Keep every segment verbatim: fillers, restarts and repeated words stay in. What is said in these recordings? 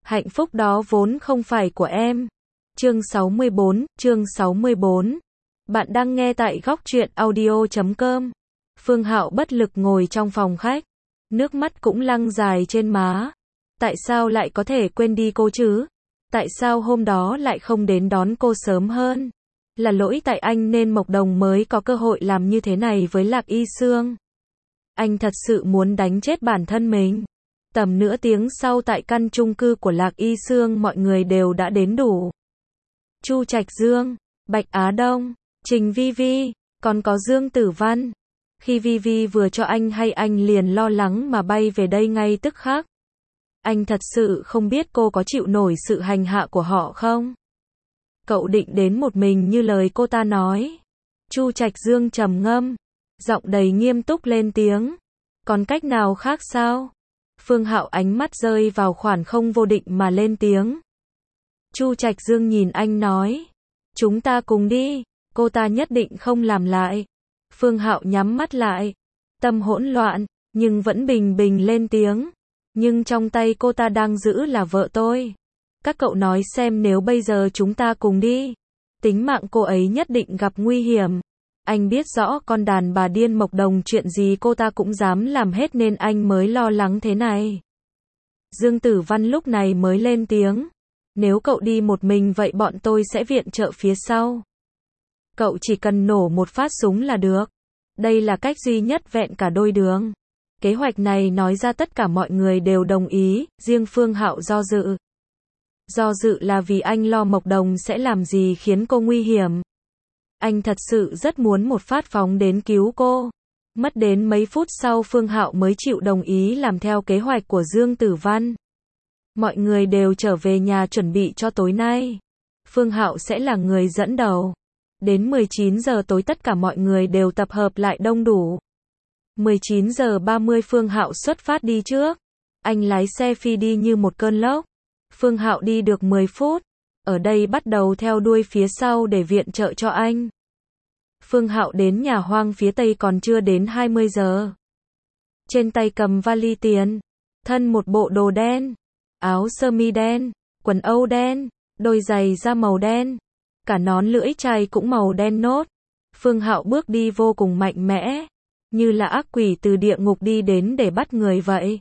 Hạnh phúc đó vốn không phải của em. Chương sáu mươi bốn, chương sáu mươi bốn. Bạn đang nghe tại góc truyện audio chấm com. Phương Hạo bất lực ngồi trong phòng khách, nước mắt cũng lăn dài trên má. Tại sao lại có thể quên đi cô chứ? Tại sao hôm đó lại không đến đón cô sớm hơn? Là lỗi tại anh nên Mộc Đồng mới có cơ hội làm như thế này với Lạc Y Sương. Anh thật sự muốn đánh chết bản thân mình. Tầm nửa tiếng sau tại căn chung cư của Lạc Y Sương mọi người đều đã đến đủ. Chu Trạch Dương, Bạch Á Đông, Trình Vi Vi, còn có Dương Tử Văn. Khi Vi Vi vừa cho anh hay anh liền lo lắng mà bay về đây ngay tức khắc. Anh thật sự không biết cô có chịu nổi sự hành hạ của họ không? Cậu định đến một mình như lời cô ta nói. Chu Trạch Dương trầm ngâm, giọng đầy nghiêm túc lên tiếng. Còn cách nào khác sao? Phương Hạo ánh mắt rơi vào khoảng không vô định mà lên tiếng. Chu Trạch Dương nhìn anh nói. Chúng ta cùng đi, cô ta nhất định không làm lại. Phương Hạo nhắm mắt lại, tâm hỗn loạn, nhưng vẫn bình bình lên tiếng. Nhưng trong tay cô ta đang giữ là vợ tôi. Các cậu nói xem nếu bây giờ chúng ta cùng đi, tính mạng cô ấy nhất định gặp nguy hiểm. Anh biết rõ con đàn bà điên Mộc Đồng chuyện gì cô ta cũng dám làm hết nên anh mới lo lắng thế này. Dương Tử Văn lúc này mới lên tiếng. Nếu cậu đi một mình vậy bọn tôi sẽ viện trợ phía sau. Cậu chỉ cần nổ một phát súng là được. Đây là cách duy nhất vẹn cả đôi đường. Kế hoạch này nói ra tất cả mọi người đều đồng ý, riêng Phương Hạo do dự. Do dự là vì anh lo Mộc Đồng sẽ làm gì khiến cô nguy hiểm. Anh thật sự rất muốn một phát phóng đến cứu cô. Mất đến mấy phút sau Phương Hạo mới chịu đồng ý làm theo kế hoạch của Dương Tử Văn. Mọi người đều trở về nhà chuẩn bị cho tối nay. Phương Hạo sẽ là người dẫn đầu. Đến mười chín giờ tối tất cả mọi người đều tập hợp lại đông đủ. mười chín giờ ba mươi Phương Hạo xuất phát đi trước. Anh lái xe phi đi như một cơn lốc. Phương Hạo đi được mười phút. Ở đây bắt đầu theo đuôi phía sau để viện trợ cho anh. Phương Hạo đến nhà hoang phía tây còn chưa đến hai mươi giờ. Trên tay cầm vali tiền. Thân một bộ đồ đen. Áo sơ mi đen. Quần âu đen. Đôi giày da màu đen. Cả nón lưỡi chai cũng màu đen nốt. Phương Hạo bước đi vô cùng mạnh mẽ. Như là ác quỷ từ địa ngục đi đến để bắt người vậy.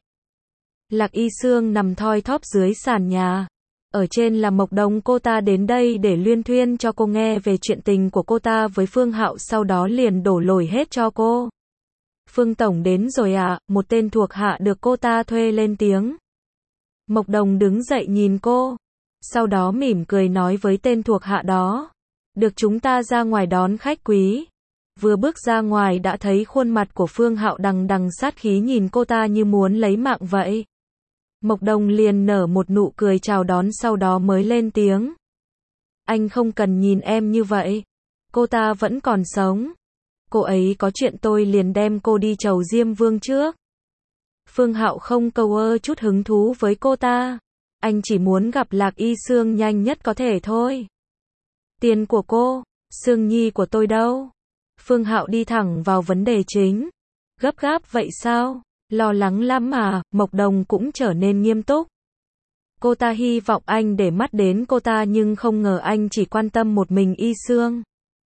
Lạc Y Sương nằm thoi thóp dưới sàn nhà. Ở trên là Mộc Đồng, cô ta đến đây để luyên thuyên cho cô nghe về chuyện tình của cô ta với Phương Hạo, sau đó liền đổ lỗi hết cho cô. Phương Tổng đến rồi à? Một tên thuộc hạ được cô ta thuê lên tiếng. Mộc Đồng đứng dậy nhìn cô. Sau đó mỉm cười nói với tên thuộc hạ đó. Được, chúng ta ra ngoài đón khách quý. Vừa bước ra ngoài đã thấy khuôn mặt của Phương Hạo đằng đằng sát khí nhìn cô ta như muốn lấy mạng vậy. Mộc Đồng liền nở một nụ cười chào đón sau đó mới lên tiếng. Anh không cần nhìn em như vậy. Cô ta vẫn còn sống. Cô ấy có chuyện tôi liền đem cô đi chầu Diêm Vương trước. Phương Hạo không câu ơ chút hứng thú với cô ta. Anh chỉ muốn gặp Lạc Y Sương nhanh nhất có thể thôi. Tiền của cô, Sương Nhi của tôi đâu? Phương Hạo đi thẳng vào vấn đề chính. Gấp gáp vậy sao? Lo lắng lắm mà. Mộc Đồng cũng trở nên nghiêm túc. Cô ta hy vọng anh để mắt đến cô ta nhưng không ngờ anh chỉ quan tâm một mình Y Sương.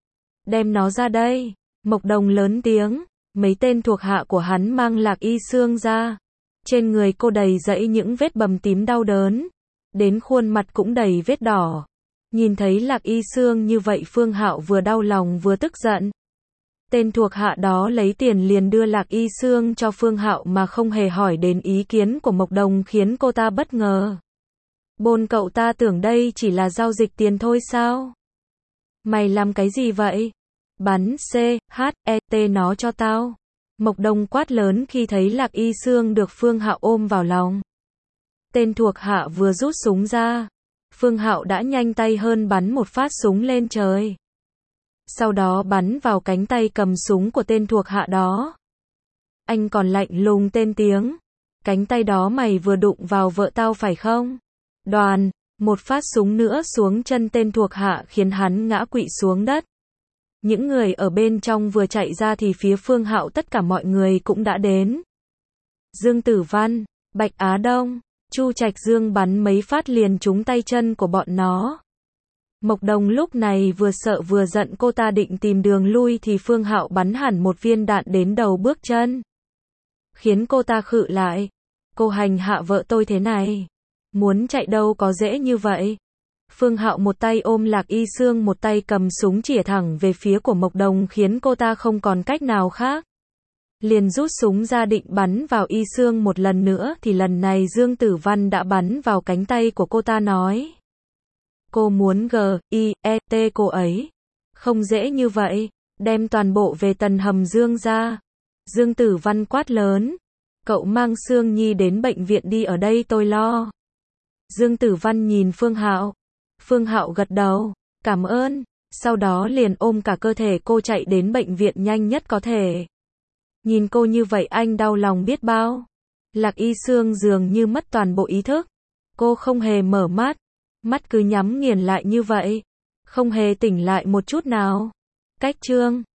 Đem nó ra đây. Mộc Đồng lớn tiếng. Mấy tên thuộc hạ của hắn mang Lạc Y Sương ra. Trên người cô đầy dẫy những vết bầm tím đau đớn. Đến khuôn mặt cũng đầy vết đỏ. Nhìn thấy Lạc Y Sương như vậy Phương Hạo vừa đau lòng vừa tức giận. Tên thuộc hạ đó lấy tiền liền đưa Lạc Y Sương cho Phương Hạo mà không hề hỏi đến ý kiến của Mộc Đồng khiến cô ta bất ngờ. Bồn cậu ta tưởng đây chỉ là giao dịch tiền thôi sao? Mày làm cái gì vậy? Bắn C, H, E, T nó cho tao. Mộc Đồng quát lớn khi thấy Lạc Y Sương được Phương Hạo ôm vào lòng. Tên thuộc hạ vừa rút súng ra. Phương Hạo đã nhanh tay hơn bắn một phát súng lên trời. Sau đó bắn vào cánh tay cầm súng của tên thuộc hạ đó. Anh còn lạnh lùng tên tiếng. Cánh tay đó mày vừa đụng vào vợ tao phải không? Đoàn, một phát súng nữa xuống chân tên thuộc hạ khiến hắn ngã quỵ xuống đất. Những người ở bên trong vừa chạy ra thì phía Phương Hạo tất cả mọi người cũng đã đến. Dương Tử Văn, Bạch Á Đông, Chu Trạch Dương bắn mấy phát liền trúng tay chân của bọn nó. Mộc Đồng lúc này vừa sợ vừa giận, cô ta định tìm đường lui thì Phương Hạo bắn hẳn một viên đạn đến đầu bước chân, khiến cô ta khựng lại. Cô hành hạ vợ tôi thế này, muốn chạy đâu có dễ như vậy. Phương Hạo một tay ôm Lạc Y Sương, một tay cầm súng chĩa thẳng về phía của Mộc Đồng, khiến cô ta không còn cách nào khác. Liền rút súng ra định bắn vào Y Sương một lần nữa thì lần này Dương Tử Văn đã bắn vào cánh tay của cô ta, nói: cô muốn G I E T cô ấy. Không dễ như vậy, đem toàn bộ về tần hầm Dương ra. Dương Tử Văn quát lớn: cậu mang Sương Nhi đến bệnh viện đi, ở đây tôi lo. Dương Tử Văn nhìn Phương Hạo. Phương Hạo gật đầu, cảm ơn, sau đó liền ôm cả cơ thể cô chạy đến bệnh viện nhanh nhất có thể. Nhìn cô như vậy anh đau lòng biết bao. Lạc Y Sương dường như mất toàn bộ ý thức. Cô không hề mở mắt, mắt cứ nhắm nghiền lại như vậy, không hề tỉnh lại một chút nào. Cách chương